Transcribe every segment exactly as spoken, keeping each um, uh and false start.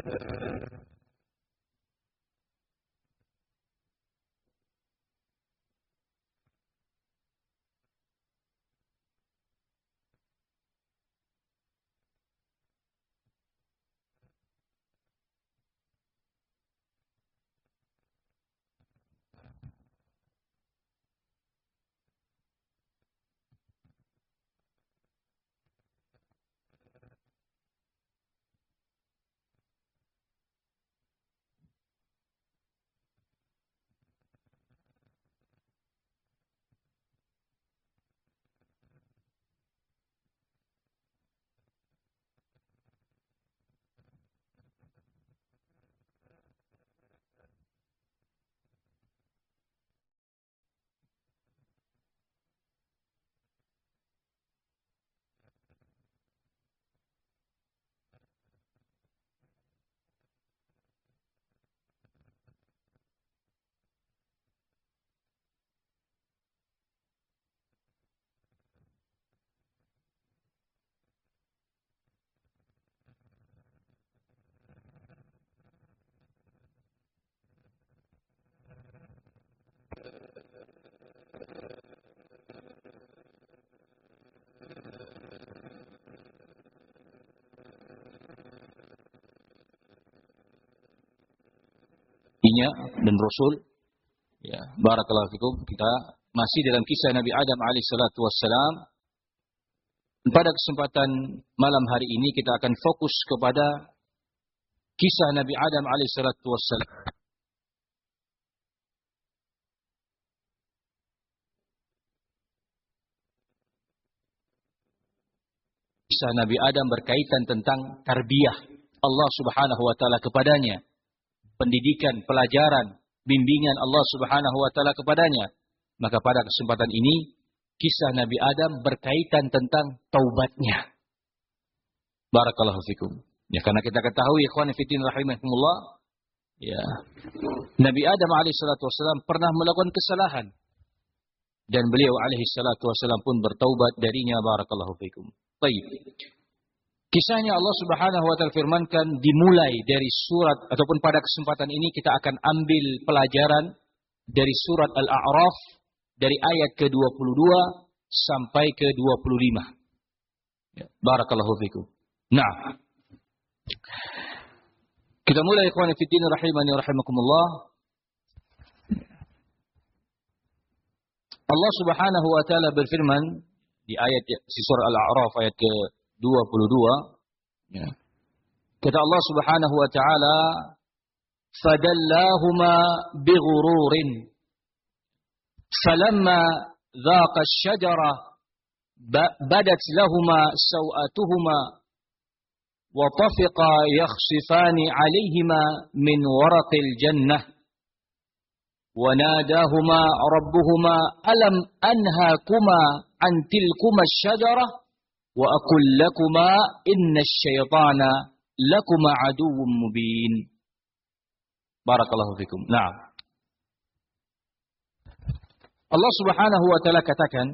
dan Rasul. Ya, barakallahu fikum. Kita masih dalam kisah Nabi Adam alaihi salatu wassalam. Pada kesempatan malam hari ini kita akan fokus kepada kisah Nabi Adam alaihi salatu wassalam. Kisah Nabi Adam berkaitan tentang tarbiyah Allah Subhanahu wa taala kepadanya. Pendidikan, pelajaran, bimbingan Allah Subhanahu wa taala kepadanya. Maka pada kesempatan ini kisah Nabi Adam berkaitan tentang taubatnya. Barakallahu fikum. Ya, karena kita ketahui ikhwan fillah rahimakumullah, ya, Nabi Adam alaihi salatu wasallam pernah melakukan kesalahan dan beliau alaihi salatu wasallam pun bertaubat darinya. Barakallahu fikum. Baik. Kisahnya Allah Subhanahu wa taala firmankan dimulai dari surat, ataupun pada kesempatan ini kita akan ambil pelajaran dari surat Al-A'raf dari ayat ke dua puluh dua sampai ke dua puluh lima. Ya, barakallahu fikum. Nah, kita mulai ikhwan fillah rahimani wa rahimakumullah. Allah Subhanahu wa taala berfirman di ayat di surah Al-A'raf ayat ke dua puluh dua, ya. Kata Allah Subhanahu wa taala, "Fadallahuma bighururin, falamma dhaqa asy-syajara badat lahumā saw'atuhumā wa tafiqā yakhsifāni 'alayhimā min waraqil jannah wa nādāhumā rabbuhumā alam anhākumā 'an tilkumā asy-syajarah wa aqul lakuma inna asy-syaitana lakuma aduwwum mubin." Barakallahu fikum. Nah, Allah Subhanahu wa taala katakan,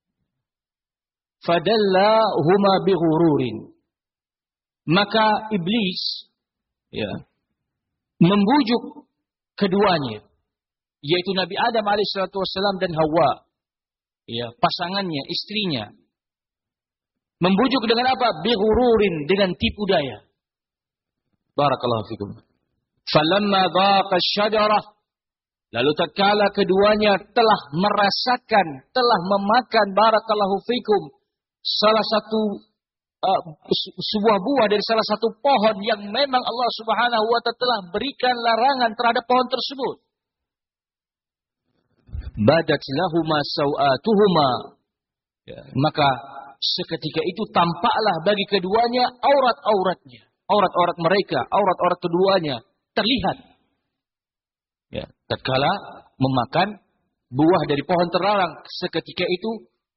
"Fadallahuma bighururin." Maka iblis, ya, membujuk keduanya, yaitu Nabi Adam alaihissalatu wassalam dan Hawa, ya, pasangannya, istrinya. Membujuk dengan apa? Bighururin, dengan tipu daya. Barakallahu fikum. Falamma dhaqa asy-syajarah, lalu tatkala keduanya telah merasakan, telah memakan, barakallahu fikum, salah satu uh, sebuah buah dari salah satu pohon yang memang Allah Subhanahu wa taala telah berikan larangan terhadap pohon tersebut. Badat lahuma sawatuhuma, ya, maka seketika itu tampaklah bagi keduanya aurat-auratnya, aurat-aurat mereka, aurat-aurat keduanya terlihat. Ya, tatkala memakan buah dari pohon terlarang, seketika itu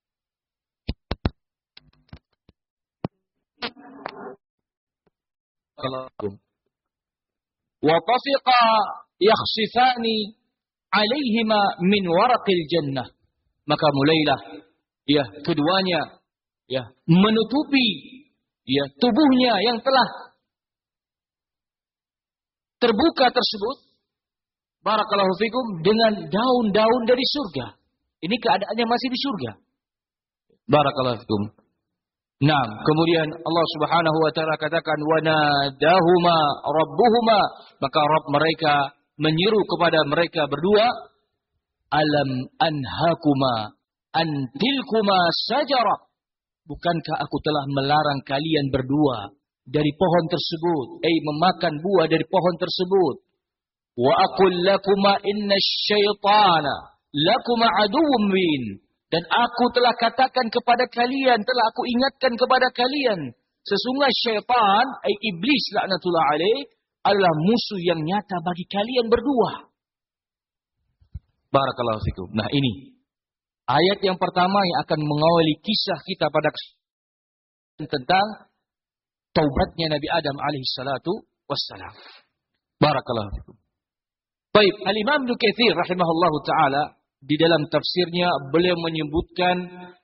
wa tafiqa yakhsifani alaihima min waraqil jannah, maka mulailah, ya, keduanya, ya, menutupi, ya, tubuhnya yang telah terbuka tersebut, barakallahu fikum, dengan daun-daun dari surga. Ini keadaannya masih di surga. Barakallahu fikum. Nah, kemudian Allah Subhanahu wa taala katakan wa nadahuma rabbuhuma, maka Rabb mereka menyeru kepada mereka berdua, alam anhakuma antilkuma sajara, bukankah aku telah melarang kalian berdua dari pohon tersebut, eh memakan buah dari pohon tersebut. Wa aqul lakuma inna syaitana lakuma aduwwum mubin, dan aku telah katakan kepada kalian, telah aku ingatkan kepada kalian, sesungguhnya syaitan, ai iblis laknatullah alaih, adalah musuh yang nyata bagi kalian berdua. Barakallahu fikum. Nah, ini ayat yang pertama yang akan mengawali kisah kita pada tentang taubatnya Nabi Adam alaihi salatu wassalam. Barakallahu fikum. Baik, Al-Imam Ibnu Katsir rahimahullahu taala di dalam tafsirnya beliau menyebutkan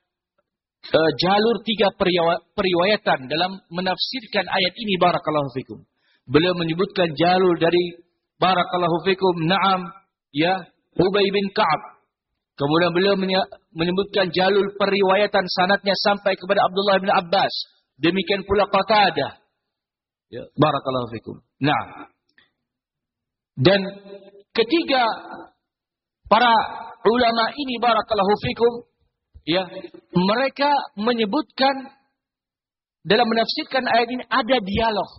uh, jalur tiga periwayatan dalam menafsirkan ayat ini, barakallahu fikum. Beliau menyebutkan jalur dari barakallahu fikum, na'am, ya, Ubay bin Ka'ab. Kemudian beliau menyebutkan jalur periwayatan sanadnya sampai kepada Abdullah bin Abbas. Demikian pula Qatadah. Ya, barakallahu fikum. Nah, dan ketiga para ulama ini, barakallahu fikum, ya, mereka menyebutkan dalam menafsirkan ayat ini ada dialog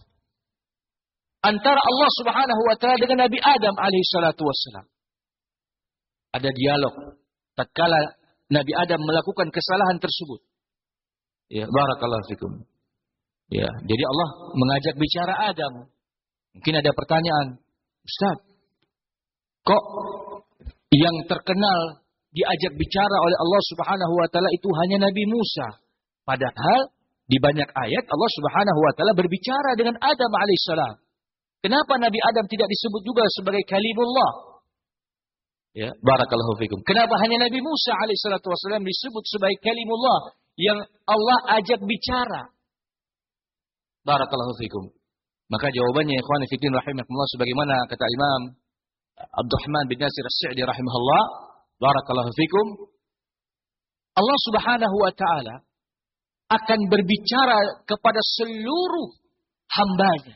antara Allah Subhanahu wa taala dengan Nabi Adam alaihi salatu wassalam. Ada dialog tatkala Nabi Adam melakukan kesalahan tersebut. Ya, barakallahu fikum. Ya, jadi Allah mengajak bicara Adam. Mungkin ada pertanyaan, Ustaz, kok yang terkenal diajak bicara oleh Allah Subhanahu wa taala itu hanya Nabi Musa? Padahal di banyak ayat Allah Subhanahu wa taala berbicara dengan Adam alaihissalam. Kenapa Nabi Adam tidak disebut juga sebagai kalimullah? Ya, barakallahu fikum. Kenapa hanya Nabi Musa alaihissalatu wassalam disebut sebagai kalimullah yang Allah ajak bicara? Barakallahu fikum. Maka jawabannya, ikhwan fillah rahimakumullah, sebagaimana kata Imam Abdurrahman bin Nasir As-Sa'di rahimahullah, barakallahu fikum, Allah Subhanahu wa taala akan berbicara kepada seluruh hambanya.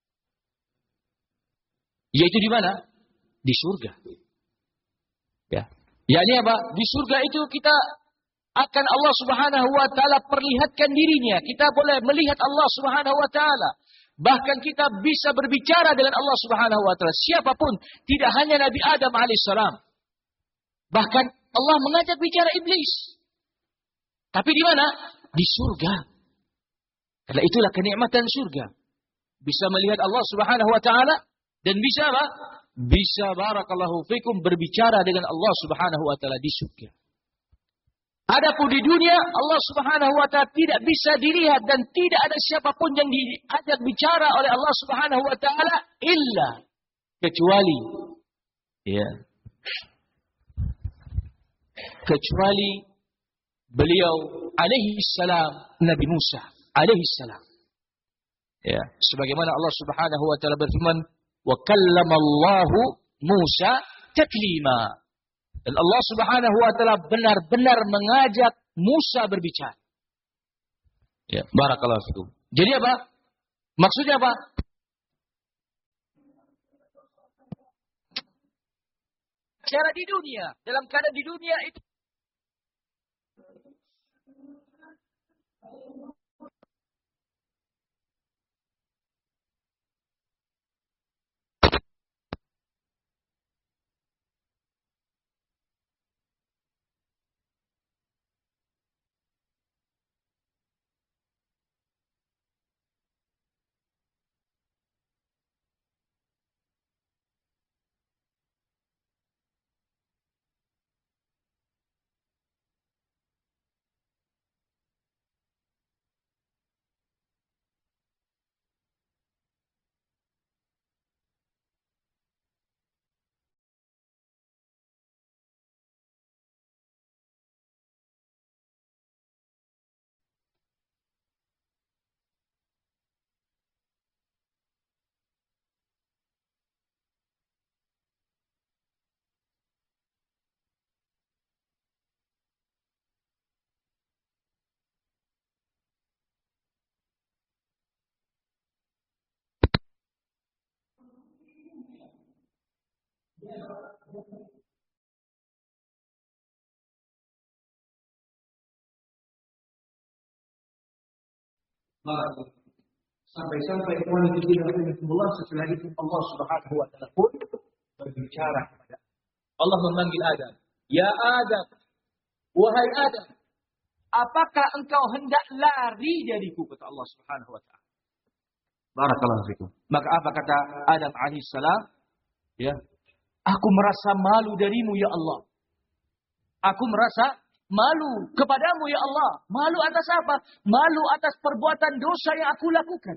Yaitu di mana? Di surga. Ya. Yakni apa? Di surga itu kita akan Allah Subhanahu wa taala perlihatkan dirinya. Kita boleh melihat Allah Subhanahu wa taala. Bahkan kita bisa berbicara dengan Allah Subhanahu wa taala. Siapapun, tidak hanya Nabi Adam alaihissalam. Bahkan Allah mengajak bicara iblis. Tapi di mana? Di surga. Karena itulah kenikmatan surga. Bisa melihat Allah Subhanahu wa taala dan bisa apa? Bisa, barakallahu fikum, berbicara dengan Allah Subhanahu wa taala di surga. Adapun di dunia, Allah Subhanahu wa taala tidak bisa dilihat dan tidak ada siapapun yang diajak bicara oleh Allah Subhanahu wa taala illa kecuali ya kecuali beliau alaihi salam, Nabi Musa alaihi salam. Ya, sebagaimana Allah Subhanahu wa taala berfirman, wa kallamallahu Musa taklima. Dan Allah Subhanahu wa taala benar-benar mengajak Musa berbicara. Ya, barakallahu fikum. Jadi apa? Maksudnya apa? Cara di dunia, dalam keadaan di dunia itu Sampai-sampai Allah setelah itu Allah Subhanahu wa taala pun berbicara kepada Allah, memanggil Adam. Ya Adam, wahai Adam, apakah engkau hendak lari dariku, kata Allah Subhanahu wa taala. Barakallahu fikum. Maka apa kata Adam alaihissalam? Ya, aku merasa malu darimu ya Allah. Aku merasa malu kepadamu ya Allah. Malu atas apa? Malu atas perbuatan dosa yang aku lakukan.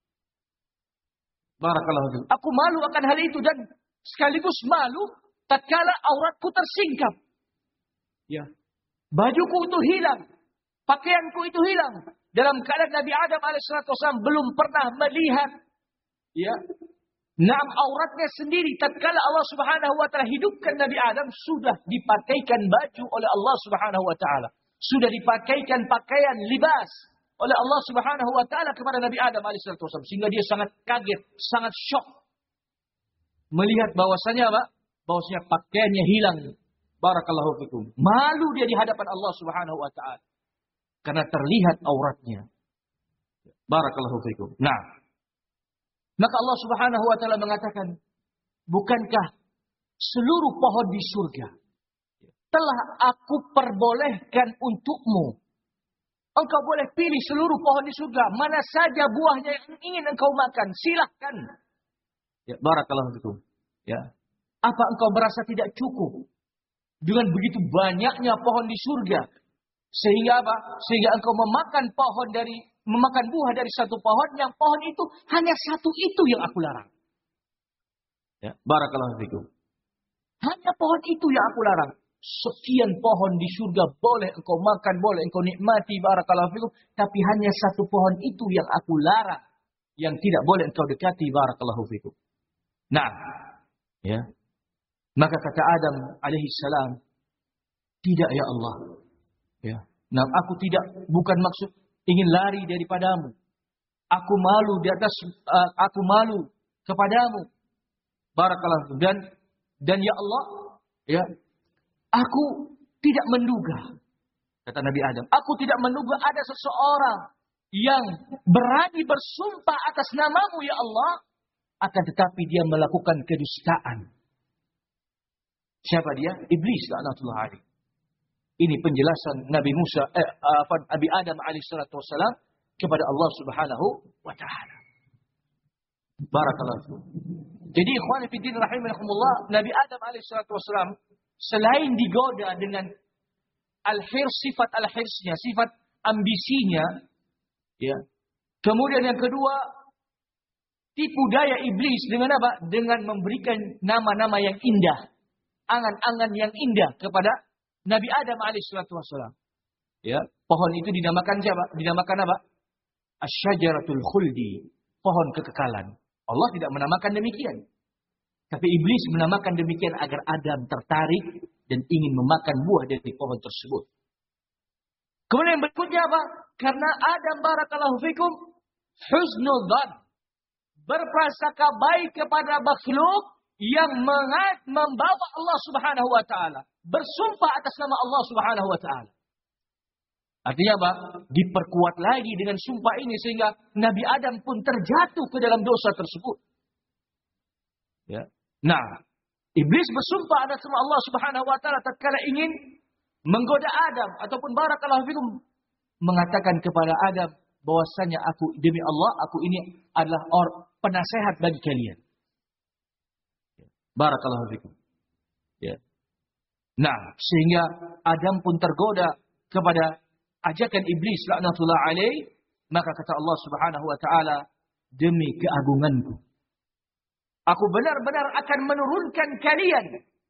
Barakallahu fikum. Aku malu akan hal itu dan sekaligus malu tatkala auratku tersingkap. Ya. Bajuku itu hilang. Pakaianku itu hilang. Dalam keadaan Nabi Adam alaihissalam belum pernah melihat, ya, naam auratnya sendiri. Tatkala Allah Subhanahu wa taala hidupkan Nabi Adam, sudah dipakaikan baju oleh Allah Subhanahu wa taala. Sudah dipakaikan pakaian libas oleh Allah Subhanahu wa taala kepada Nabi Adam alaihissalam, sehingga dia sangat kaget, sangat syok melihat bahwasanya apa? Bahwasanya pakaiannya hilang. Barakallahu fikum. Malu dia di hadapan Allah Subhanahu wa taala karena terlihat auratnya. Barakallahu fikum. Nah, maka Allah Subhanahu wa taala mengatakan, bukankah seluruh pohon di surga telah aku perbolehkan untukmu? Engkau boleh pilih seluruh pohon di surga, mana saja buahnya yang ingin engkau makan, silahkan. Ya, barakallahu fikum. Ya. Apa engkau merasa tidak cukup dengan begitu banyaknya pohon di surga? Sehingga apa? Sehingga engkau memakan pohon dari memakan buah dari satu pohon, yang pohon itu hanya satu itu yang aku larang. Ya, barakallahu fikum. Hanya pohon itu yang aku larang. Sekian pohon di surga boleh engkau makan, boleh engkau nikmati, barakallahu fikum, tapi hanya satu pohon itu yang aku larang, yang tidak boleh engkau dekati, barakallahu fikum. Nah, ya. Maka kata Adam alaihi salam, tidak ya Allah. Ya. Nah, aku tidak, bukan maksud ingin lari daripadamu. Aku malu di atas, uh, aku malu kepadamu. Barakallahu. Dan dan ya Allah, ya, aku tidak menduga, kata Nabi Adam, aku tidak menduga ada seseorang yang berani bersumpah atas namamu ya Allah, akan tetapi dia melakukan kedustaan. Siapa dia? Iblis laknatullah alaihi. Ini penjelasan Nabi Musa, eh, apa, Nabi Adam alaihissalatu wassalam kepada Allah Subhanahu wa taala. Barakallahu. Jadi ikhwan fillah rahimakumullah, Nabi Adam alaihissalatu wassalam selain digoda dengan al-hirs, sifat al-hirsnya, sifat ambisinya, ya. Kemudian yang kedua, tipu daya iblis dengan apa? Dengan memberikan nama-nama yang indah, angan-angan yang indah kepada Nabi Adam alaihissalatu wassalam. Ya, pohon itu dinamakan siapa? Dinamakan apa? Asy-syajaratul khuldi, pohon kekekalan. Allah tidak menamakan demikian. Tapi iblis menamakan demikian agar Adam tertarik dan ingin memakan buah dari pohon tersebut. Kemudian yang berikutnya apa? Karena Adam barakallahu fikum husnul dzan, berprasangka baik kepada makhluk yang mengat membawa Allah Subhanahu wa taala, bersumpah atas nama Allah Subhanahu wa taala. Artinya apa? Diperkuat lagi dengan sumpah ini sehingga Nabi Adam pun terjatuh ke dalam dosa tersebut. Ya. Nah, iblis bersumpah atas nama Allah Subhanahu wa taala tatkala ingin menggoda Adam ataupun barakallahu fikum, mengatakan kepada Adam bahwasanya aku, demi Allah, aku ini adalah or, penasehat bagi kalian. Barakallahu fikum. Ya. Nah, sehingga Adam pun tergoda kepada ajakan iblis laknatullah alaih, maka kata Allah Subhanahu wa taala, demi keagunganku, aku benar-benar akan menurunkan kalian.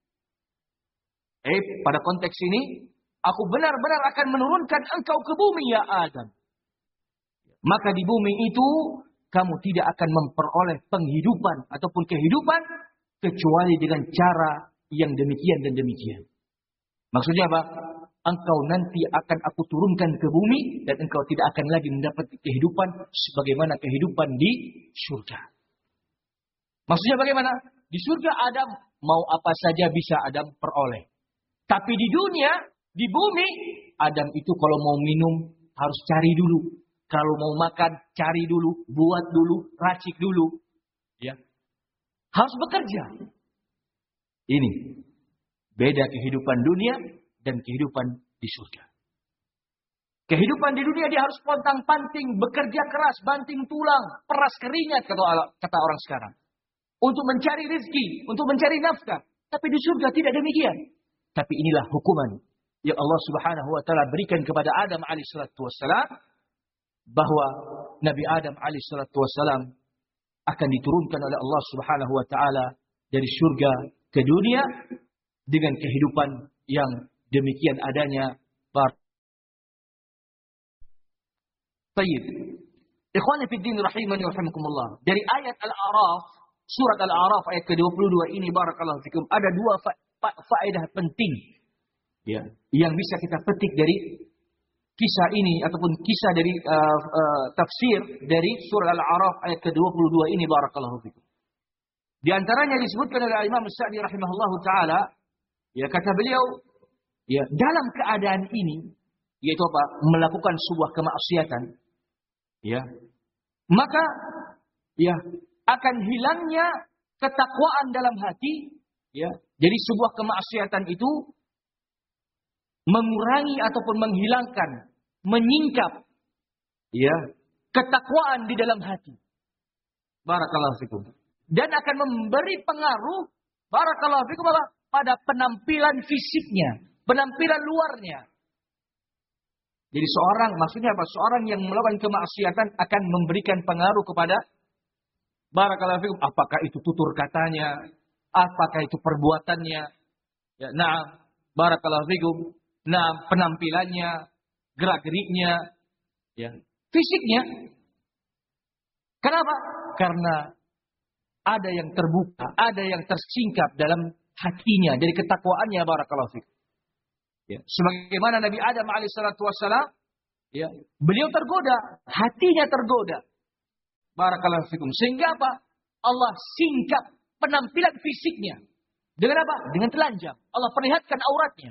Eh, pada konteks ini, aku benar-benar akan menurunkan engkau ke bumi ya Adam. Maka di bumi itu kamu tidak akan memperoleh penghidupan ataupun kehidupan kecuali dengan cara yang demikian dan demikian. Maksudnya apa? Engkau nanti akan aku turunkan ke bumi dan engkau tidak akan lagi mendapat kehidupan sebagaimana kehidupan di surga. Maksudnya bagaimana? Di surga Adam mau apa saja bisa Adam peroleh. Tapi di dunia, di bumi, Adam itu kalau mau minum harus cari dulu. Kalau mau makan, cari dulu, buat dulu, racik dulu. Ya. Harus bekerja. Ini beda kehidupan dunia dan kehidupan di surga. Kehidupan di dunia dia harus pontang-panting, bekerja keras, banting tulang, peras keringat kata, kata orang sekarang. Untuk mencari rezeki, untuk mencari nafkah. Tapi di surga tidak demikian. Tapi inilah hukuman yang Allah Subhanahu wa taala berikan kepada Adam alaihi salatu wassalam, bahwa Nabi Adam alaihi salatu wassalam akan diturunkan oleh Allah Subhanahu wa taala dari surga ke dunia dengan kehidupan yang demikian adanya. Baik. Ikhwani fi din rahimani rahimakumullah. Dari ayat Al-A'raf, surat Al-A'raf ayat ke dua puluh dua ini barakallahu fikum, ada dua fa- fa- faedah penting ya yang bisa kita petik dari kisah ini ataupun kisah dari uh, uh, tafsir dari surah Al-A'raf ayat ke dua puluh dua ini barakallahu fikum. Di antaranya disebutkan oleh Imam Sa'di rahimahullahu taala, ya kata beliau, ya dalam keadaan ini yaitu apa? Melakukan sebuah kemaksiatan, ya. Maka ya akan hilangnya ketakwaan dalam hati, ya. Jadi sebuah kemaksiatan itu mengurangi ataupun menghilangkan, menyingkap ya ketakwaan di dalam hati. Barakallahu fikum. Dan akan memberi pengaruh barakallahu fikum pada penampilan fisiknya, penampilan luarnya. Jadi seorang, maksudnya apa? Seorang yang melakukan kemaksiatan akan memberikan pengaruh kepada barakallahu fikum, apakah itu tutur katanya, apakah itu perbuatannya. Ya, nah, barakallahu fikum. Nah, penampilannya, gerak-geriknya, ya, fisiknya. Kenapa? Karena ada yang terbuka, ada yang tersingkap dalam hatinya dari ketakwaannya barakallahu fikum. Ya, sebagaimana Nabi Adam alaihissalatu wassalam, ya, beliau tergoda, hatinya tergoda. Barakallahu fikum. Sehingga apa? Allah singkap penampilan fisiknya. Dengan apa? Dengan telanjang. Allah perlihatkan auratnya.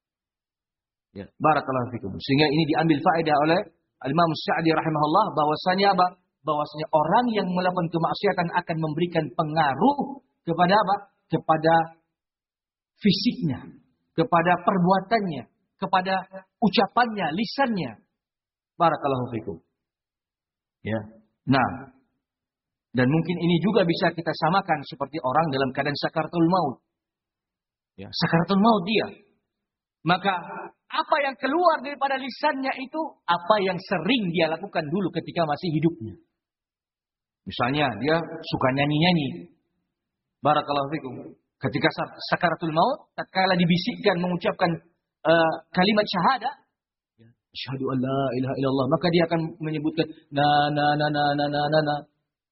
Ya, barakallahu fikum. Sehingga ini diambil faedah oleh Imam Sa'di rahimahullah bahwasanya apa? Bahwasanya orang yang melakukan kemaksiatan akan memberikan pengaruh kepada apa? Kepada fisiknya, kepada perbuatannya, kepada ucapannya, lisannya. Barakallahu fikum. Ya. Nah, dan mungkin ini juga bisa kita samakan seperti orang dalam keadaan sakaratul maut. Ya, sakaratul maut dia. Maka apa yang keluar daripada lisannya itu apa yang sering dia lakukan dulu ketika masih hidupnya. Misalnya dia suka nyanyi-nyanyi. Barakallahu fikum. Ketika sakaratul maut, tatkala dibisikkan mengucapkan uh, kalimat syahadah, asyhadu an la ilaha illallah, maka dia akan menyebutkan na na na na na na na, na.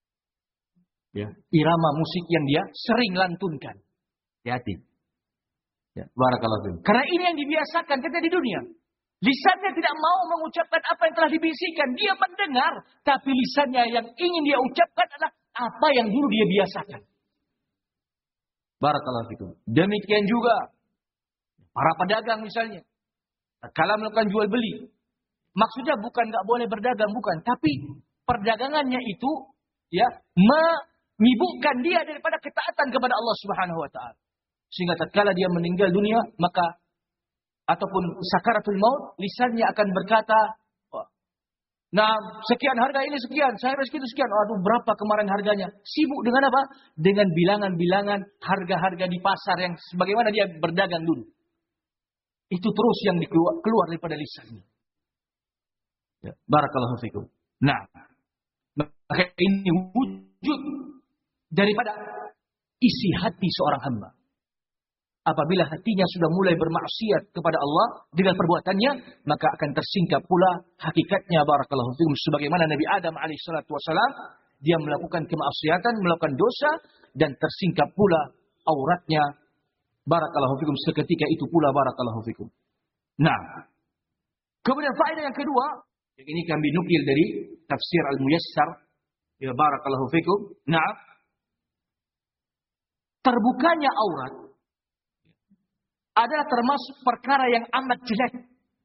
Ya, irama musik yang dia sering lantunkan. Hati-hati. Ya, barakallahu fikum. Karena ini yang dibiasakan kita di dunia. Lisannya tidak mau mengucapkan apa yang telah dibisikkan. Dia mendengar, tapi lisannya yang ingin dia ucapkan adalah apa yang dulu dia biasakan. Barakallahu fikum. Demikian juga para pedagang misalnya. Kalau melakukan jual beli. Maksudnya bukan nggak boleh berdagang, bukan. Tapi perdagangannya itu ya menyibukkan dia daripada ketaatan kepada Allah Subhanahu wa taala. Sehingga tatkala dia meninggal dunia, maka ataupun sakaratul maut, lisannya akan berkata, nah sekian harga ini sekian, saya harus segitu sekian. Aduh berapa kemarin harganya? Sibuk dengan apa? Dengan bilangan-bilangan harga-harga di pasar yang sebagaimana dia berdagang dulu. Itu terus yang dikeluar, keluar daripada lisannya. Ya, barakallahu fikum. Nah, maka ini wujud daripada isi hati seorang hamba. Apabila hatinya sudah mulai bermaksiat kepada Allah dengan perbuatannya, maka akan tersingkap pula hakikatnya barakallahu fikum. Sebagaimana Nabi Adam alaihissalatu wassalam, dia melakukan kemaksiatan, melakukan dosa, dan tersingkap pula auratnya barakallahu fikum. Seketika itu pula barakallahu fikum. Nah, kemudian faedah yang kedua, yang ini kami nukil dari tafsir Al-Muyassar, ya barakallahu fikum. Nah, terbukanya aurat adalah termasuk perkara yang amat jelek.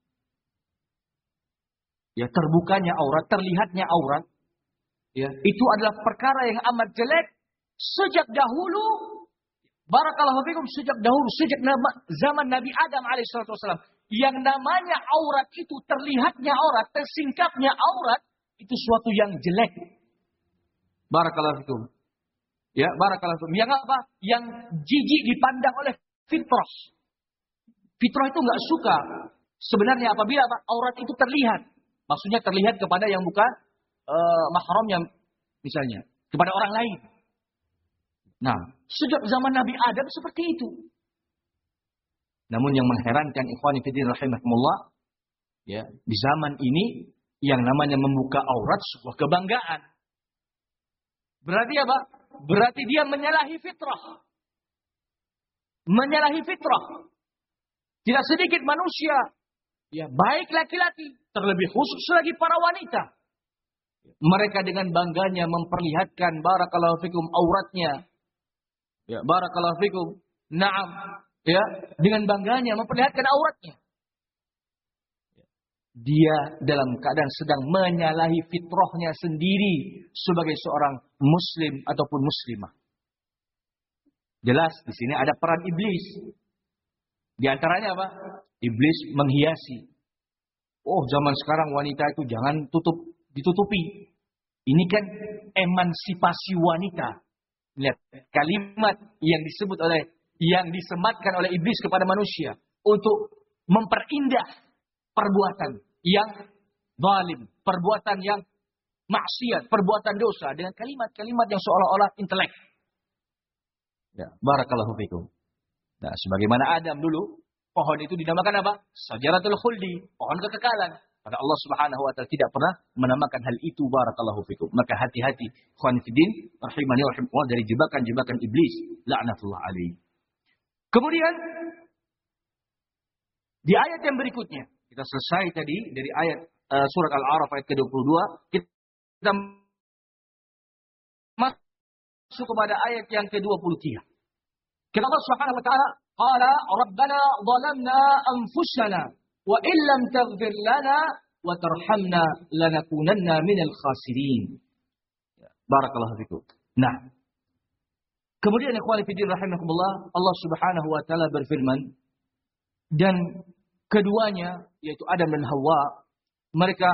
Ya, terbukanya aurat, terlihatnya aurat, ya, itu adalah perkara yang amat jelek sejak dahulu. Barakallahu fikum, sejak dahulu, sejak nama, zaman Nabi Adam alaihissalatu wassalam, yang namanya aurat itu, terlihatnya aurat, tersingkapnya aurat, itu suatu yang jelek. Barakallahu fikum. Ya, barakallahu fikum. Yang apa? Yang jijik dipandang oleh fitrah. Fitrah itu nggak suka sebenarnya apabila apa, aurat itu terlihat. Maksudnya terlihat kepada yang bukan uh, mahramnya, misalnya kepada orang lain. Nah, sejak zaman Nabi Adam seperti itu. Namun yang mengherankan, ikhwani fillah rahimakumullah, ya, di zaman ini yang namanya membuka aurat sebuah kebanggaan. Berarti apa? Berarti dia menyalahi fitrah. Menyalahi fitrah. Tidak sedikit manusia, ya, baik laki-laki, terlebih khusus lagi para wanita, mereka dengan bangganya memperlihatkan barakallahu fikum auratnya. Ya, barakallahu fikum. Naam, ya, dengan bangganya memperlihatkan auratnya. Dia dalam keadaan sedang menyalahi fitrahnya sendiri sebagai seorang muslim ataupun muslimah. Jelas di sini ada peran iblis. Di antaranya apa? Iblis menghiasi. Oh, zaman sekarang wanita itu jangan tutup, ditutupi. Ini kan emansipasi wanita. Lihat, kalimat yang disebut oleh, yang disematkan oleh iblis kepada manusia untuk memperindah perbuatan yang zalim, perbuatan yang maksiat, perbuatan dosa dengan kalimat-kalimat yang seolah-olah intelek. Ya, barakallahu fikum. Nah, sebagaimana Adam dulu, pohon itu dinamakan apa? Syajaratul khuldi, pohon kekekalan. Karena Allah Subhanahu wa taala tidak pernah menamakan hal itu, barakallahu fikum. Maka hati-hati, ikhwan fillah rahimani wa rahimakumullah, dari jebakan-jebakan iblis, laknatullah alaihi. Kemudian di ayat yang berikutnya, kita selesai tadi dari ayat uh, surat Al-A'raf ayat ke dua puluh dua, kita masuk kepada ayat yang ke dua puluh tiga. Kata Allah Subhanahu wa taala, "Qala rabbana dhalamna anfusana wa in lam taghfir lana wa tarhamna lanakunanna minal khasirin." Barakallahu fikum. Nah, kemudian ikhwan fillah rahimakumullah, Allah Subhanahu wa taala berfirman, dan keduanya yaitu Adam dan Hawa, mereka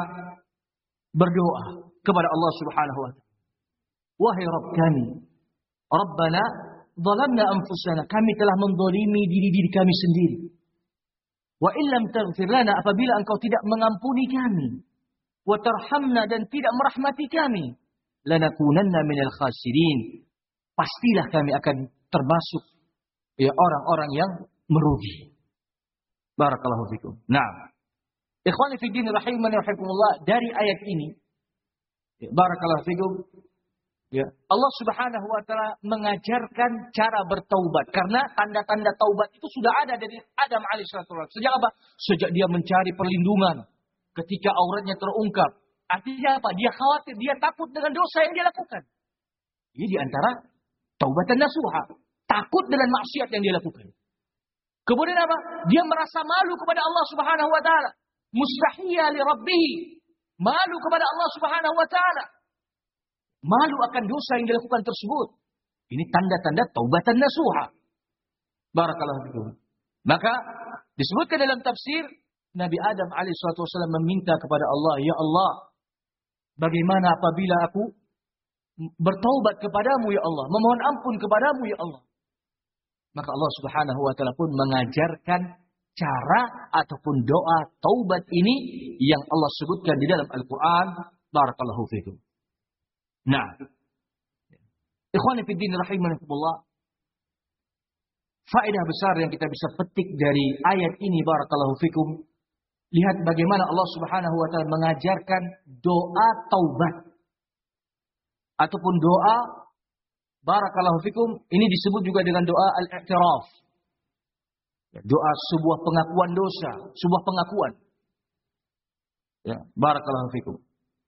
berdoa kepada Allah Subhanahu wa taala. Wahai Rabb kami, Rabbana dhalamna anfusana, kami telah menzalimi diri-diri kami sendiri. Wa illam taghfir lana, apabila engkau tidak mengampuni kami, wa tarhamna, dan tidak merahmati kami, lanakunanna minal khasirin, pastilah kami akan termasuk ya orang-orang yang merugi. Barakallahu fikum. Nah, ikhwani fi din rahimani rahimakumullah, dari ayat ini, ya, barakallahu fikum, ya, Allah Subhanahu wa taala mengajarkan cara bertaubat, karena tanda-tanda taubat itu sudah ada dari Adam alaihissalam. Sejak apa? Sejak dia mencari perlindungan ketika auratnya terungkap. Artinya apa? Dia khawatir, dia takut dengan dosa yang dia lakukan. Ini di antara taubatan nasuha, takut dengan maksiat yang dia lakukan. Kemudian apa? Dia merasa malu kepada Allah Subhanahu wa taala, mustahiyya li rabbih, malu kepada Allah Subhanahu wa taala. Malu akan dosa yang dilakukan tersebut. Ini tanda-tanda taubatan nasuha. Barakallahu fikum. Maka disebutkan dalam tafsir, Nabi Adam alaihissalatu wassalam meminta kepada Allah, ya Allah, bagaimana apabila aku bertaubat kepadamu ya Allah, memohon ampun kepadamu ya Allah. Maka Allah Subhanahu wa taala pun mengajarkan cara ataupun doa taubat ini yang Allah sebutkan di dalam Al-Qur'an. Barakallahu fikum. Nah, ikhwani fi din rahimakumullah, faedah besar yang kita bisa petik dari ayat ini, barakallahu fikum, lihat bagaimana Allah Subhanahu wa taala mengajarkan doa taubat ataupun doa, barakallahu fikum, ini disebut juga dengan doa al-i'tiraf. Doa sebuah pengakuan dosa, sebuah pengakuan. Ya, barakallahu fikum.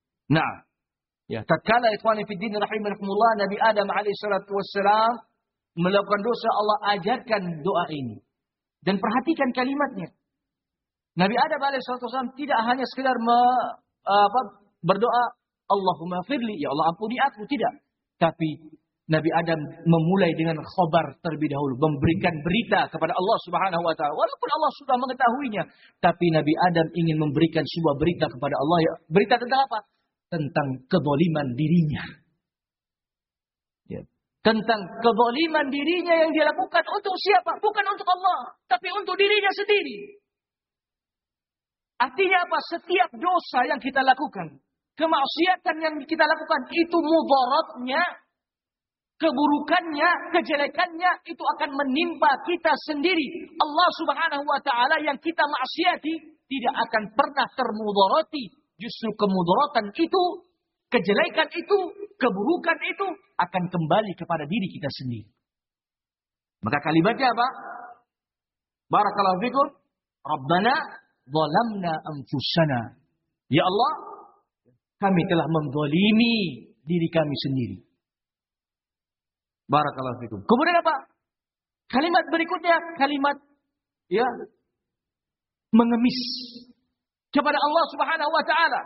Nah, ya, tatkala ikhwani fi din rahimakumullah, Nabi Adam alaihi salatu wassalam melakukan dosa, Allah ajarkan doa ini. Dan perhatikan kalimatnya. Nabi Adam alaihissalam tidak hanya sekedar me, apa, berdoa, Allahumma firli, ya Allah ampuni aku, tidak. Tapi Nabi Adam memulai dengan khabar terlebih dahulu, memberikan berita kepada Allah Subhanahu wa taala. Walaupun Allah sudah mengetahuinya, tapi Nabi Adam ingin memberikan sebuah berita kepada Allah. Ya, berita tentang apa? Tentang kezaliman dirinya. Ya. Tentang kezaliman dirinya yang dia lakukan untuk siapa? Bukan untuk Allah, tapi untuk dirinya sendiri. Artinya apa? Setiap dosa yang kita lakukan, kemaksiatan yang kita lakukan, itu mudaratnya, keburukannya, kejelekannya itu akan menimpa kita sendiri. Allah Subhanahu wa taala yang kita maksiati tidak akan pernah termudarati. Justru kemudaratan itu, kejelekan itu, keburukan itu akan kembali kepada diri kita sendiri. Maka kalimatnya apa? Barakallahu fikum. Rabbana zalamna anfusana. Ya Allah, kami telah menzalimi diri kami sendiri. Barakallahu fikum. Kemudian apa? Kalimat berikutnya, kalimat ya mengemis kepada Allah Subhanahu wa taala.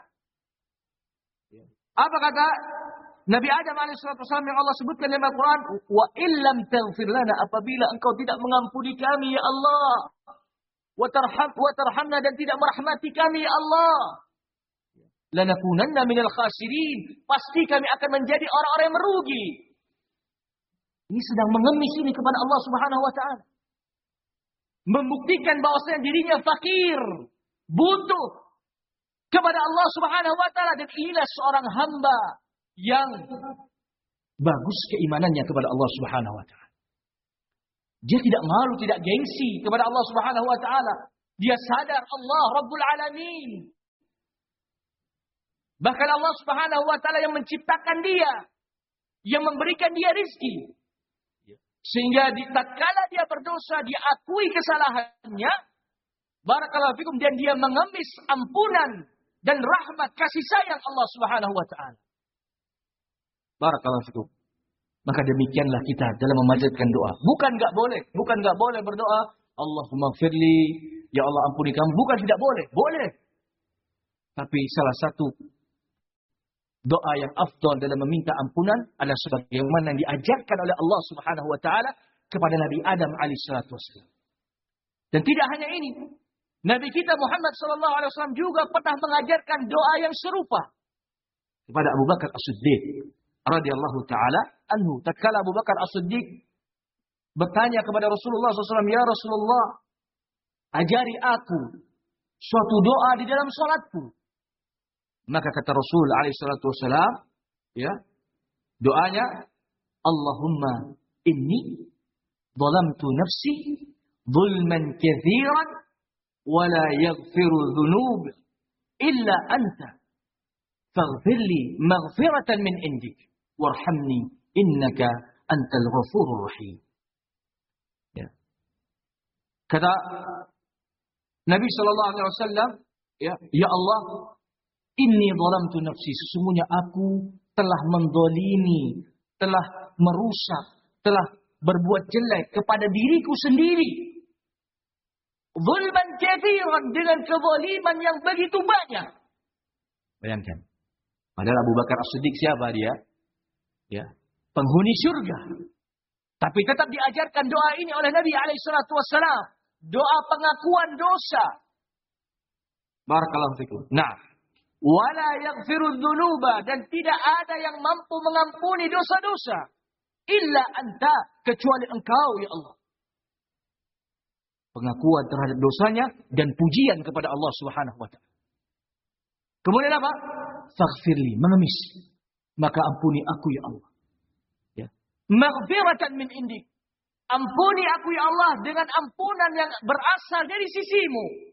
Apa kata Nabi Adam alaihissalam yang Allah sebutkan dalam Al-Quran? Wa illam taghfir lana, apabila engkau tidak mengampuni kami ya Allah, wa tarham wa tarhamna, dan tidak merahmati kami ya Allah, lanakunanna minal khasirin, pasti kami akan menjadi orang-orang yang merugi. Ini sedang mengemis ini kepada Allah Subhanahu wa taala. Membuktikan bahwasanya dirinya fakir, butuh kepada Allah Subhanahu wa taala, dan inilah seorang hamba yang bagus keimanannya kepada Allah Subhanahu wa taala. Dia tidak malu, tidak gengsi kepada Allah Subhanahu wa taala. Dia sadar Allah Rabbul Alamin. Bahkan Allah Subhanahu wa taala yang menciptakan dia, yang memberikan dia rizki. Sehingga di tatkala dia berdosa, dia akui kesalahannya, barakallahu fikum, dan dia mengemis ampunan dan rahmat kasih sayang Allah Subhanahu wa taala. Barakallahu fikum. Maka demikianlah kita dalam memanjatkan doa. Bukan enggak boleh, bukan enggak boleh berdoa, Allahumma firli, ya Allah ampuni kami. Bukan tidak boleh, boleh. Tapi salah satu doa yang afdal dalam meminta ampunan adalah sebagaimana yang diajarkan oleh Allah Subhanahu wa taala kepada Nabi Adam alaihissalatu wassalam. Dan tidak hanya ini, Nabi kita Muhammad sallallahu alaihi wasallam juga pernah mengajarkan doa yang serupa kepada Abu Bakar As-Siddiq radhiyallahu taala anhu. Tatkala Abu Bakar As-Siddiq bertanya kepada Rasulullah sallallahu alaihi wasallam, "Ya Rasulullah, ajari aku suatu doa di dalam salatku." Maka kata Rasul alaihi salatu wasallam, ya, doanya, Allahumma inni zalamtu nafsi zulman katsiran wa la yaghfiru dhunub illa anta faghfir li maghfiratan min indik warhamni innaka antal ghafurur rahim. Ya. Kata Nabi sallallahu alaihi wasallam, ya, ya Allah, inni zalamtu nafsi, sesungguhnya aku telah mendolimi, telah merusak, telah berbuat jelek kepada diriku sendiri. Zulman katsiran, dengan kezaliman yang begitu banyak. Bayangkan. Padahal Abu Bakar As-Siddiq siapa dia? Ya, penghuni surga. Tapi tetap diajarkan doa ini oleh Nabi alaihi salatu wassalam. Doa pengakuan dosa. Barakallahu fikum. Nah, wala yaghfiru dzunuba, dan tidak ada yang mampu mengampuni dosa-dosa illa anta, kecuali engkau ya Allah. Pengakuan terhadap dosanya dan pujian kepada Allah Subhanahu wa taala. Kemudian apa? Faghfirli, mengemis, maka ampuni aku ya Allah. Ya. Maghfiratan min indik, ampuni aku ya Allah dengan ampunan yang berasal dari sisimu.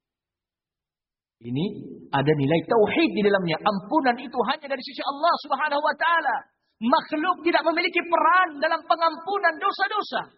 Ini ada nilai tauhid di dalamnya. Ampunan itu hanya dari sisi Allah Subhanahu wa taala. Makhluk tidak memiliki peran dalam pengampunan dosa-dosa.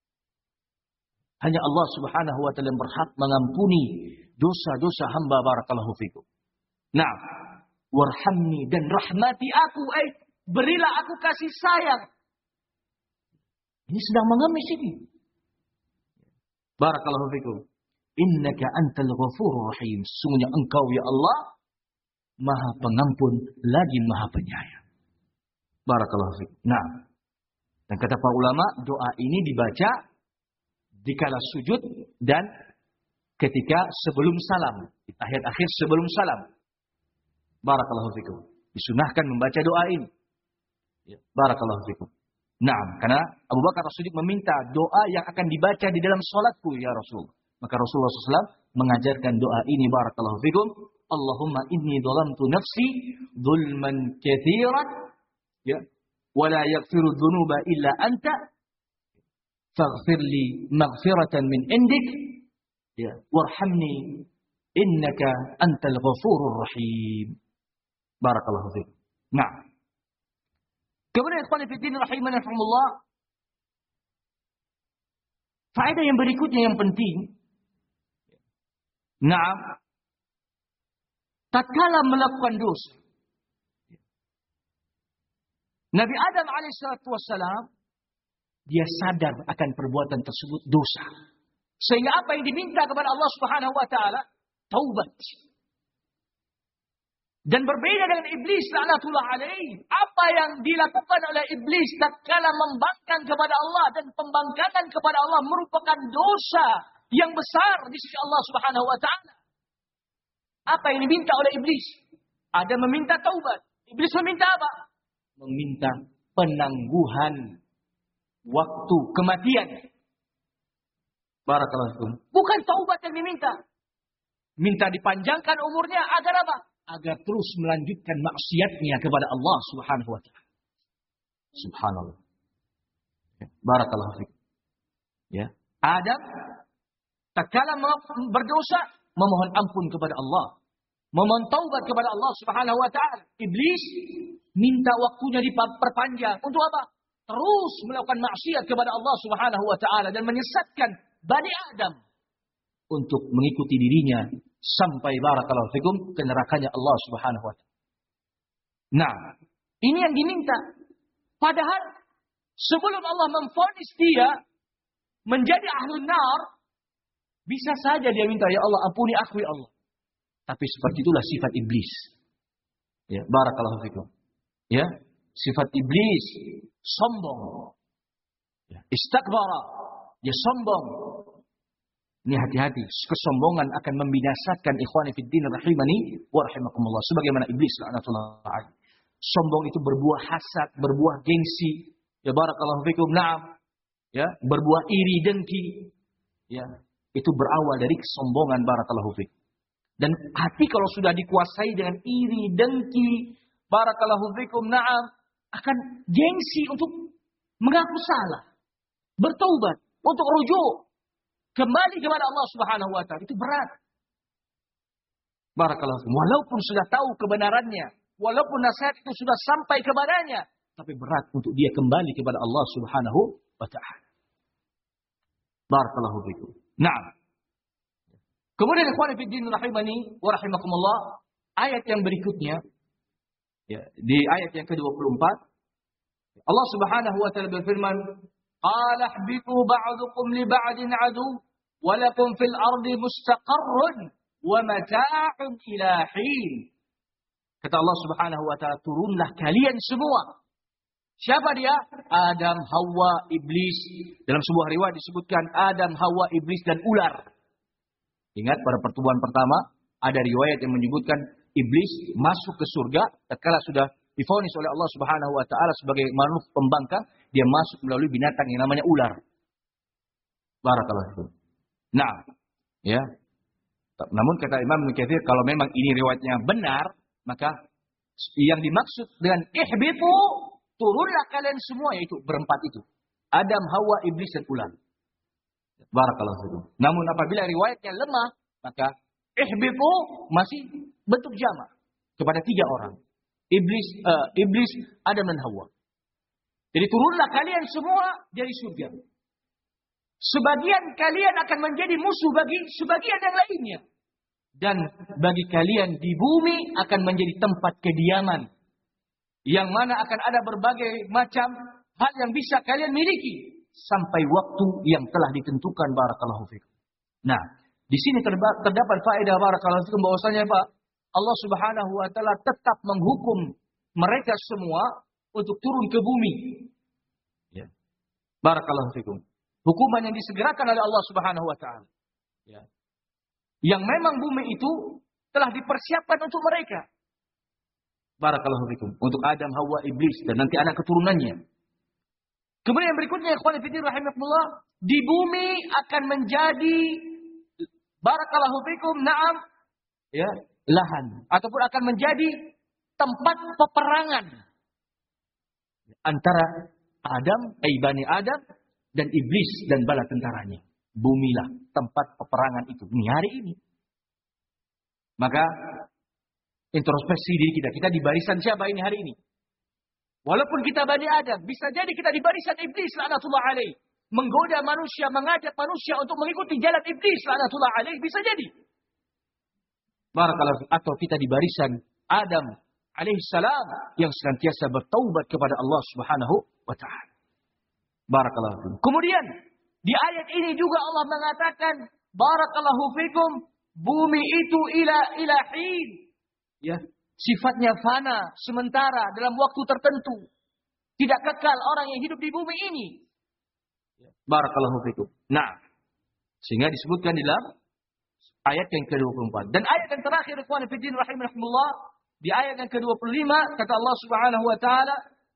Hanya Allah Subhanahu wa taala yang berhak mengampuni dosa-dosa hamba, barakallahu fikum. Nah, warhamni, dan rahmati aku, eh berilah aku kasih sayang. Ini sedang mengemis ini. Barakallahu fikum. Innaka antal ghafurur rahim. Sungguhnya engkau ya Allah Maha Pengampun lagi Maha Penyayang. Barakallahu fikum. Nah, dan kata para ulama, doa ini dibaca dikala sujud dan ketika sebelum salam, di tahiyat akhir sebelum salam. Barakallahu fikum. Disunahkan membaca doa ini. Ya, barakallahu fikum. Naam, karena Abu Bakar As-Siddiq meminta doa yang akan dibaca di dalam salatku ya Rasul. Maka Rasulullah shallallahu alaihi wasallam mengajarkan doa ini. Barakallahu fikum. Allahumma inni dhalamtu nafsi dhulman katsiran ya wa la yaghfiru dhunuba illa anta faghfir li maghfiratan min indik ya warhamni innaka antal ghafurur rahim. Barakallahu fikum. Nah, kemudian ikhwan fillah rahimani rahimakumullah, faedah yang berikutnya yang penting. Nah, tatkala melakukan dosa, Nabi Adam alaihissalatu wassalam dia sadar akan perbuatan tersebut dosa. Sehingga apa yang diminta kepada Allah Subhanahu wa taala? Taubat. Dan berbeda dengan iblis laknatullah alaih, apa yang dilakukan oleh iblis tatkala membangkang kepada Allah dan pembangkangan kepada Allah merupakan dosa yang besar di sisi Allah Subhanahu wa taala. Apa yang diminta oleh iblis? Ada meminta taubat. Iblis meminta apa? Meminta penangguhan waktu kematian. Barakallahu fikum. Bukan taubat yang diminta. Minta dipanjangkan umurnya agar apa? Agar terus melanjutkan maksiatnya kepada Allah Subhanahu wa taala. Subhanallah. Barakallahu fikum. Ya. Adam tatkala berdosa memohon ampun kepada Allah, memohon taubat kepada Allah Subhanahu wa taala. Iblis minta waktunya diperpanjang untuk apa? Terus melakukan maksiat kepada Allah Subhanahu wa taala dan menyesatkan Bani Adam untuk mengikuti dirinya sampai barakallahu fikum ke nerakanya Allah Subhanahu wa taala. Nah, ini yang diminta. Padahal sebelum Allah memvonis dia menjadi ahlun nar, bisa saja dia minta, ya Allah ampuni aku ya Allah. Tapi seperti itulah sifat iblis. Ya, barakallahu fikum. Ya, sifat iblis sombong. Ya, istakbara, dia sombong. Ini hati-hati, kesombongan akan membinasakan ikhwani fid din rahimani wa rahimakumullah. Sebagaimana iblis laknatullah alaih. Sombong itu berbuah hasad, berbuah gengsi. Ya barakallahu fikum. Naam. Ya, berbuah iri dengki. Ya, itu berawal dari kesombongan barakallahu fikum. Dan hati kalau sudah dikuasai dengan iri dengki, barakallahu fikum, naam, akan gengsi untuk mengaku salah, bertaubat, untuk rujuk kembali kepada Allah Subhanahu wa taala. Itu berat. Barakallahu fikum. Walaupun sudah tahu kebenarannya, walaupun nasihat itu sudah sampai kepadanya, tapi berat untuk dia kembali kepada Allah Subhanahu wa taala. Barakallahu fikum. Naam. Kemudian ikhwan fillah rahimani wa rahimakumullah, ayat yang berikutnya ya, di ayat yang ke dua puluh empat Allah Subhanahu wa taala berfirman, "Qala ihbitu ba'dukum li ba'din adu wa lakum fil ardi mustaqarrun wa mata'un ila hin." Kata Allah Subhanahu wa taala, turunlah kalian semua. Siapa dia? Adam, Hawa, iblis. Dalam sebuah riwayat disebutkan Adam, Hawa, iblis dan ular. Ingat pada pertemuan pertama ada riwayat yang menyebutkan iblis masuk ke surga tatkala sudah divonis oleh Allah Subhanahu wa taala sebagai makhluk pembangkang, dia masuk melalui binatang yang namanya ular. Barakallahu fikum. Nah, ya. Namun kata Imam Ibnu Katsir, kalau memang ini riwayatnya benar, maka yang dimaksud dengan ihbitu, turunlah kalian semua, yaitu berempat itu. Adam, Hawa, iblis dan ular. Barakallahu fikum. Namun apabila riwayatnya lemah, maka ihbitu masih bentuk jamak kepada tiga orang. Iblis, uh, iblis, Adam dan Hawa. Jadi turunlah kalian semua dari surga. Sebagian kalian akan menjadi musuh bagi sebagian yang lainnya. Dan bagi kalian di bumi akan menjadi tempat kediaman. Yang mana akan ada berbagai macam hal yang bisa kalian miliki. sampai waktu yang telah ditentukan barakallahu fikum. Nah, di sini terdapat faedah barakallahu fikum bahwasanya Pak, Allah Subhanahu wa taala tetap menghukum mereka semua untuk turun ke bumi. Ya. Barakallahu fikum. Hukuman yang disegerakan oleh Allah Subhanahu wa taala. Ya. Yang memang bumi itu telah dipersiapkan untuk mereka. Barakallahu fikum. Untuk Adam, Hawa, Iblis dan nanti anak keturunannya. Kemudian yang berikutnya, ikhwan fillah rahimakumullah, di bumi akan menjadi barakallahu fikum, na'am, ya, lahan ataupun akan menjadi tempat peperangan antara Adam, eh, Bani Adam dan Iblis dan bala tentaranya. Bumilah tempat peperangan itu. Ini hari ini. Maka introspeksi diri kita. Kita di barisan siapa ini hari ini? Walaupun kita Bani Adam, bisa jadi kita di barisan Iblis laknatullah alaih. Menggoda manusia, mengajak manusia untuk mengikuti jalan Iblis laknatullah alaih. Bisa jadi. Barakallahu. Atau kita di barisan Adam alaihissalam yang senantiasa bertaubat kepada Allah Subhanahu wa taala. Barakallahu. Kemudian di ayat ini juga Allah mengatakan barakallahu fikum, bumi itu ila ilahin, ya, sifatnya fana, sementara dalam waktu tertentu. Tidak kekal orang yang hidup di bumi ini. Barakallahu fikum. Nah, sehingga disebutkan di dalam ayat yang ke dua puluh empat. Dan ayat yang terakhir, ikhwan fillah rahimahumullah, di ayat yang ke dua puluh lima kata Allah Subhanahu wa taala,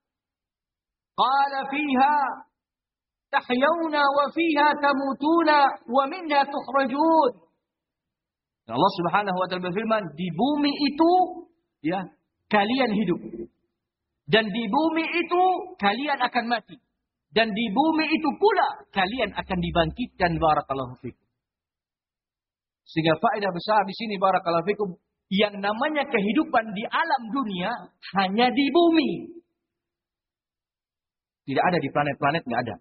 qala fiha tahyawna wa fiha tamutuna wa minha tukhrajun. Allah Subhanahu wa taala berfirman, di bumi itu ya kalian hidup. Dan di bumi itu kalian akan mati. Dan di bumi itu pula kalian akan dibangkitkan, barakallahu fikum. Sehingga faedah besar di sini barakallahu fikum, yang namanya kehidupan di alam dunia hanya di bumi. Tidak ada di planet-planet, nggak ada.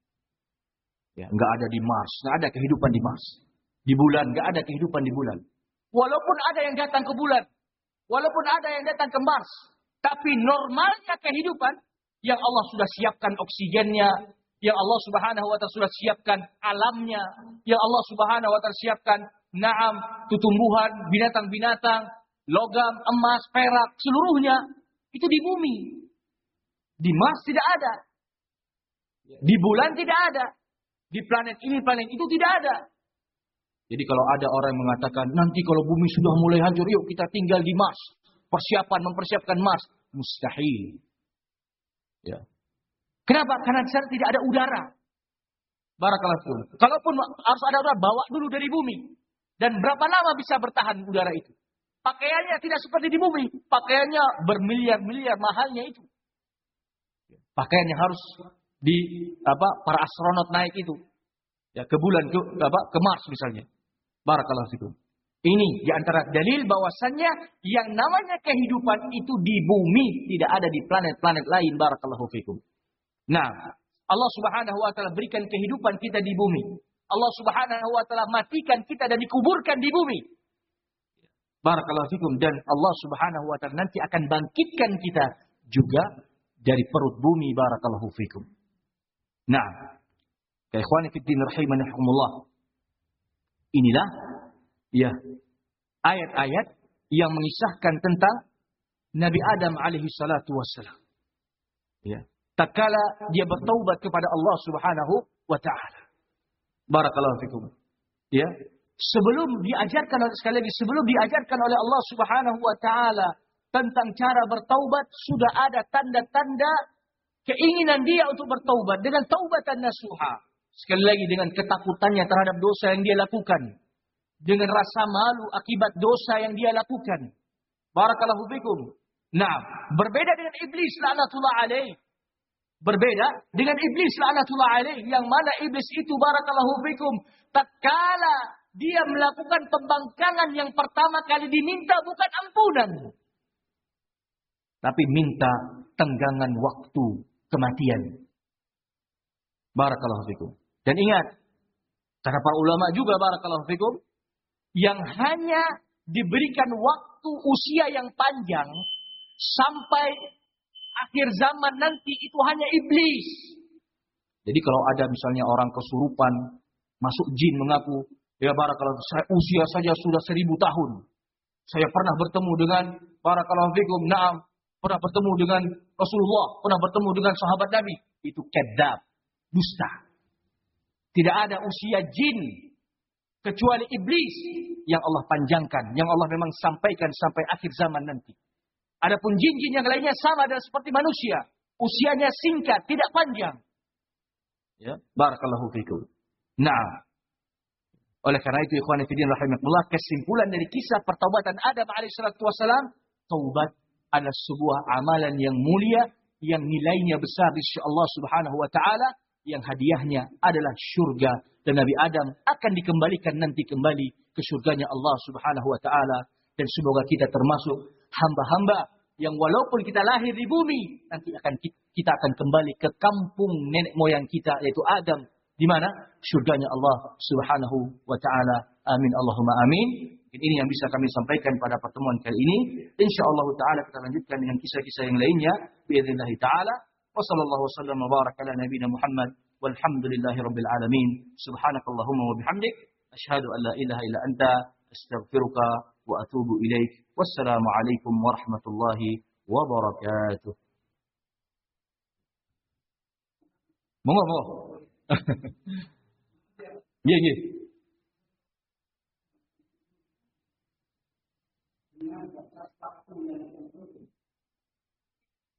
Ya, nggak ada di Mars, nggak ada kehidupan di Mars. Di bulan nggak ada kehidupan di bulan. Walaupun ada yang datang ke bulan, walaupun ada yang datang ke Mars, tapi normalnya kehidupan yang Allah sudah siapkan oksigennya, yang Allah Subhanahu wa taala sudah siapkan alamnya, yang Allah Subhanahu wa taala siapkan na'am, tumbuhan, binatang-binatang, logam, emas, perak, seluruhnya itu di bumi. Di Mars tidak ada. Di bulan tidak ada. Di planet ini, planet itu tidak ada. Jadi kalau ada orang yang mengatakan, nanti kalau bumi sudah mulai hancur, yuk kita tinggal di Mars. Persiapan, mempersiapkan Mars. Mustahil. Ya. Kenapa? Karena di sana tidak ada udara. Barakallahu fikum. Kalaupun harus ada udara, bawa dulu dari bumi. Dan berapa lama bisa bertahan udara itu? Pakaiannya tidak seperti di bumi. Pakaiannya bermiliar-miliar mahalnya itu. Pakaian yang harus di apa para astronot naik itu. Ya, ke bulan, ke apa ke Mars misalnya. Barakallahu fikum. Ini di antara dalil bahwasannya yang namanya kehidupan itu di bumi, tidak ada di planet-planet lain. Barakallahu fikum. Nah, Allah Subhanahu wa taala berikan kehidupan kita di bumi. Allah Subhanahu wa taala matikan kita dan dikuburkan di bumi. Barakallahu fikum. Dan Allah Subhanahu wa taala nanti akan bangkitkan kita juga dari perut bumi. Barakallahu fikum. Nah, ya ikhwani fillah rahimanahumullah. Inilah ya ayat-ayat yang mengisahkan tentang Nabi Adam alaihi salatu wassalam. Ya, tatkala dia bertaubat kepada Allah Subhanahu wa taala. Barakallahu fikum. Ya, sebelum diajarkan oleh sekali lagi sebelum diajarkan oleh Allah Subhanahu wa taala tentang cara bertaubat, sudah ada tanda-tanda keinginan dia untuk bertaubat dengan taubatan nasuha. Sekali lagi dengan ketakutannya terhadap dosa yang dia lakukan. Dengan rasa malu akibat dosa yang dia lakukan. Barakallahu fikum. Nah, berbeda dengan iblis laknatullah alaih. Berbeda dengan iblis laknatullah alaih. Yang mana iblis itu barakallahu fikum, tatkala dia melakukan pembangkangan yang pertama kali diminta bukan ampunan. Tapi minta tenggangan waktu kematian. Barakallahu fikum. Dan ingat, kata para ulama juga barakallahu fikum, yang hanya diberikan waktu usia yang panjang sampai akhir zaman nanti itu hanya iblis. Jadi kalau ada misalnya orang kesurupan, masuk jin mengaku, ya barakallahu saya usia saja sudah seribu tahun. Saya pernah bertemu dengan barakallahu fikum, na'am, pernah bertemu dengan Rasulullah, pernah bertemu dengan sahabat Nabi. Itu kadzab, dusta. Tidak ada usia jin kecuali iblis yang Allah panjangkan, yang Allah memang sampaikan sampai akhir zaman nanti. Adapun jin-jin yang lainnya sama dan seperti manusia, usianya singkat, tidak panjang. Ya, barakallahu fikum. Nah, oleh karena itu ikhwan fillah rahimakumullah, kesimpulan dari kisah pertaubatan Adam alaihissalatu wassalam, taubat adalah sebuah amalan yang mulia, yang nilainya besar di sisi Allah Subhanahu wa taala, yang hadiahnya adalah surga, dan Nabi Adam akan dikembalikan nanti kembali ke surganya Allah Subhanahu wa taala. Dan semoga kita termasuk hamba-hamba yang walaupun kita lahir di bumi, nanti akan kita akan kembali ke kampung nenek moyang kita, yaitu Adam. Di mana? Surganya Allah Subhanahu wa taala. Amin Allahumma amin. Ini yang bisa kami sampaikan pada pertemuan kali ini. Insyaallah taala kita lanjutkan dengan kisah-kisah yang lainnya باذنillah taala. Wa sallallahu wasallam wa baraka ala nabiyyina Muhammad walhamdulillahi rabbil alamin. Subhanakallahumma wa bihamdik asyhadu an la ilaha illa anta astaghfiruka wa atubu ilaik. Wassalamu alaikum warahmatullahi wabarakatuh. Monggo monggo. Nggih nggih. Dengan batas waktu yang